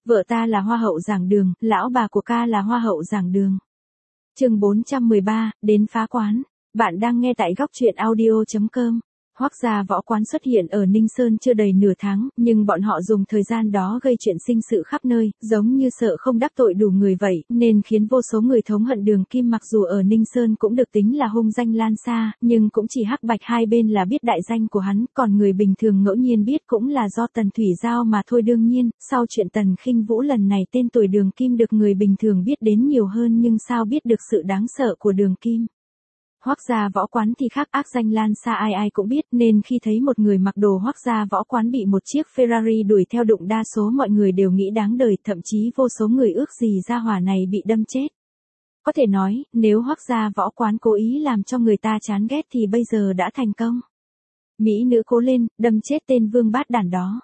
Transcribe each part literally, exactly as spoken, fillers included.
Vợ ta là hoa hậu giảng đường, lão bà của ca là hoa hậu giảng đường. Chương bốn trăm mười ba, đến phá quán. Bạn đang nghe tại góc truyện audio chấm com. Hoắc gia võ quán xuất hiện ở Ninh Sơn chưa đầy nửa tháng, nhưng bọn họ dùng thời gian đó gây chuyện sinh sự khắp nơi, giống như sợ không đắc tội đủ người vậy, nên khiến vô số người thống hận Đường Kim. Mặc dù ở Ninh Sơn cũng được tính là hung danh lan xa, nhưng cũng chỉ hắc bạch hai bên là biết đại danh của hắn, còn người bình thường ngẫu nhiên biết cũng là do Tần Thủy Giao mà thôi. Đương nhiên, sau chuyện Tần Khinh Vũ lần này tên tuổi Đường Kim được người bình thường biết đến nhiều hơn, nhưng sao biết được sự đáng sợ của Đường Kim. Hoắc gia võ quán thì khác, ác danh lan xa ai ai cũng biết, nên khi thấy một người mặc đồ Hoắc gia võ quán bị một chiếc Ferrari đuổi theo đụng, đa số mọi người đều nghĩ đáng đời, thậm chí vô số người ước gì gia hỏa này bị đâm chết. Có thể nói, nếu Hoắc gia võ quán cố ý làm cho người ta chán ghét thì bây giờ đã thành công. Mỹ nữ cố lên, đâm chết tên vương bát đản đó.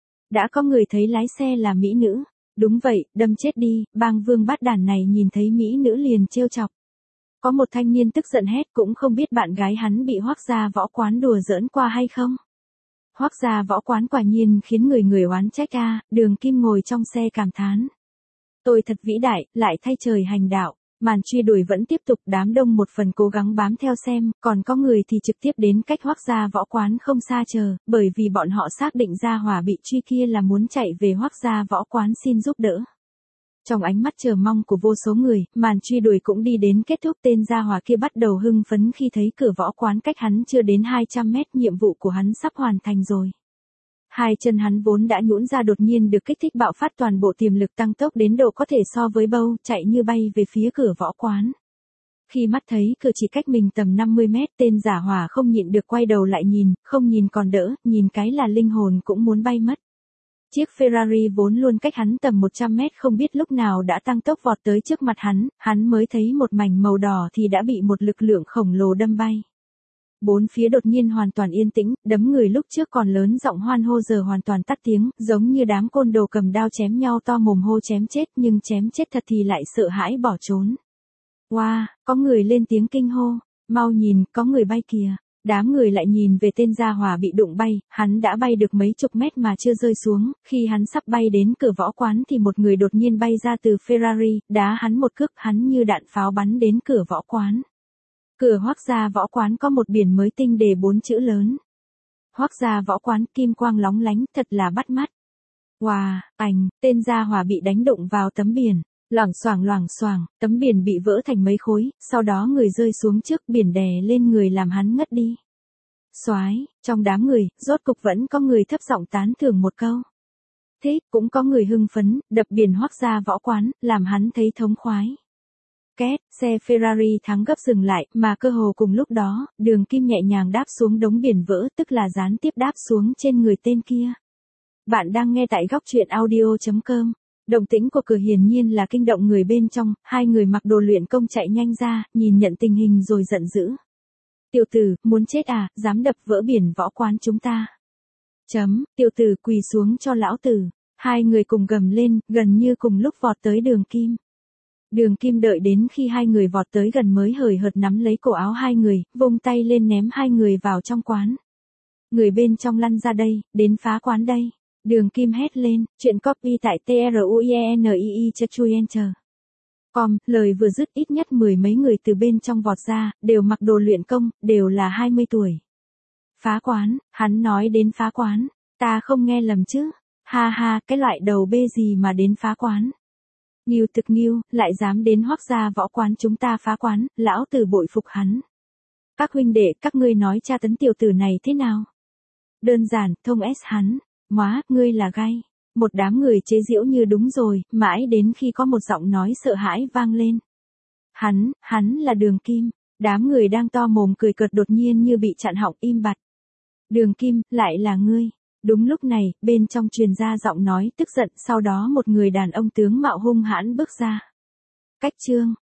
Đã có người thấy lái xe là mỹ nữ. Đúng vậy, đâm chết đi, bang vương bát đản này nhìn thấy mỹ nữ liền trêu chọc. Có một thanh niên tức giận hét, cũng không biết bạn gái hắn bị Hoắc gia võ quán đùa giỡn qua hay không. Hoắc gia võ quán quả nhiên khiến người người oán trách a. Đường Kim ngồi trong xe cảm thán. Tôi thật vĩ đại, lại thay trời hành đạo. Màn truy đuổi vẫn tiếp tục, đám đông một phần cố gắng bám theo xem, còn có người thì trực tiếp đến cách Hoắc gia võ quán không xa chờ, bởi vì bọn họ xác định gia hỏa bị truy kia là muốn chạy về Hoắc gia võ quán xin giúp đỡ. Trong ánh mắt chờ mong của vô số người, màn truy đuổi cũng đi đến kết thúc. Tên gia hỏa kia bắt đầu hưng phấn khi thấy cửa võ quán cách hắn chưa đến hai trăm mét, nhiệm vụ của hắn sắp hoàn thành rồi. Hai chân hắn vốn đã nhũn ra đột nhiên được kích thích bạo phát, toàn bộ tiềm lực tăng tốc đến độ có thể so với bâu, chạy như bay về phía cửa võ quán. Khi mắt thấy cửa chỉ cách mình tầm năm mươi mét, tên giả hỏa không nhịn được quay đầu lại nhìn, không nhìn còn đỡ, nhìn cái là linh hồn cũng muốn bay mất. Chiếc Ferrari vốn luôn cách hắn tầm một trăm mét không biết lúc nào đã tăng tốc vọt tới trước mặt hắn, hắn mới thấy một mảnh màu đỏ thì đã bị một lực lượng khổng lồ đâm bay. Bốn phía đột nhiên hoàn toàn yên tĩnh, đấm người lúc trước còn lớn giọng hoan hô giờ hoàn toàn tắt tiếng, giống như đám côn đồ cầm đao chém nhau to mồm hô chém chết, nhưng chém chết thật thì lại sợ hãi bỏ trốn. Wow, có người lên tiếng kinh hô, mau nhìn, có người bay kìa. Đám người lại nhìn về tên gia hỏa bị đụng bay, hắn đã bay được mấy chục mét mà chưa rơi xuống, khi hắn sắp bay đến cửa võ quán thì một người đột nhiên bay ra từ Ferrari, đá hắn một cước, hắn như đạn pháo bắn đến cửa võ quán. Cửa Hoắc gia võ quán có một biển mới tinh đề bốn chữ lớn. Hoắc gia võ quán, kim quang lóng lánh, thật là bắt mắt. Wow, ảnh, tên gia hỏa bị đánh đụng vào tấm biển. Loảng xoảng loảng xoảng, tấm biển bị vỡ thành mấy khối, sau đó người rơi xuống trước, biển đè lên người làm hắn ngất đi. Soái, trong đám người, rốt cục vẫn có người thấp giọng tán thưởng một câu. Thế, cũng có người hưng phấn, đập biển Hoắc gia võ quán, làm hắn thấy thống khoái. Két, xe Ferrari thắng gấp dừng lại, mà cơ hồ cùng lúc đó, Đường Kim nhẹ nhàng đáp xuống đống biển vỡ, tức là gián tiếp đáp xuống trên người tên kia. Bạn đang nghe tại góc truyện audio chấm com. Động tĩnh của cửa hiển nhiên là kinh động người bên trong, hai người mặc đồ luyện công chạy nhanh ra, nhìn nhận tình hình rồi giận dữ. Tiểu tử, muốn chết à, dám đập vỡ biển võ quán chúng ta. Chấm, tiểu tử quỳ xuống cho lão tử. Hai người cùng gầm lên, gần như cùng lúc vọt tới Đường Kim. Đường Kim đợi đến khi hai người vọt tới gần mới hời hợt nắm lấy cổ áo hai người, vung tay lên ném hai người vào trong quán. Người bên trong lăn ra đây, đến phá quán đây. Đường Kim hét lên, chuyện copy tại truyenii chui enter. Com, lời vừa dứt ít nhất mười mấy người từ bên trong vọt ra, đều mặc đồ luyện công, đều là hai mươi tuổi. Phá quán, hắn nói đến phá quán, ta không nghe lầm chứ, ha ha, cái loại đầu bê gì mà đến phá quán. Nghiêu thực nghiêu, lại dám đến Hoắc gia võ quán chúng ta phá quán, lão tử bội phục hắn. Các huynh đệ, các ngươi nói tra tấn tiểu tử này thế nào? Đơn giản, thông S hắn. Móa, ngươi là gay. Một đám người chế giễu như đúng rồi, mãi đến khi có một giọng nói sợ hãi vang lên. Hắn, hắn là Đường Kim. Đám người đang to mồm cười cợt đột nhiên như bị chặn họng im bặt. Đường Kim, lại là ngươi. Đúng lúc này, bên trong truyền ra giọng nói tức giận, sau đó một người đàn ông tướng mạo hung hãn bước ra. Cách chương,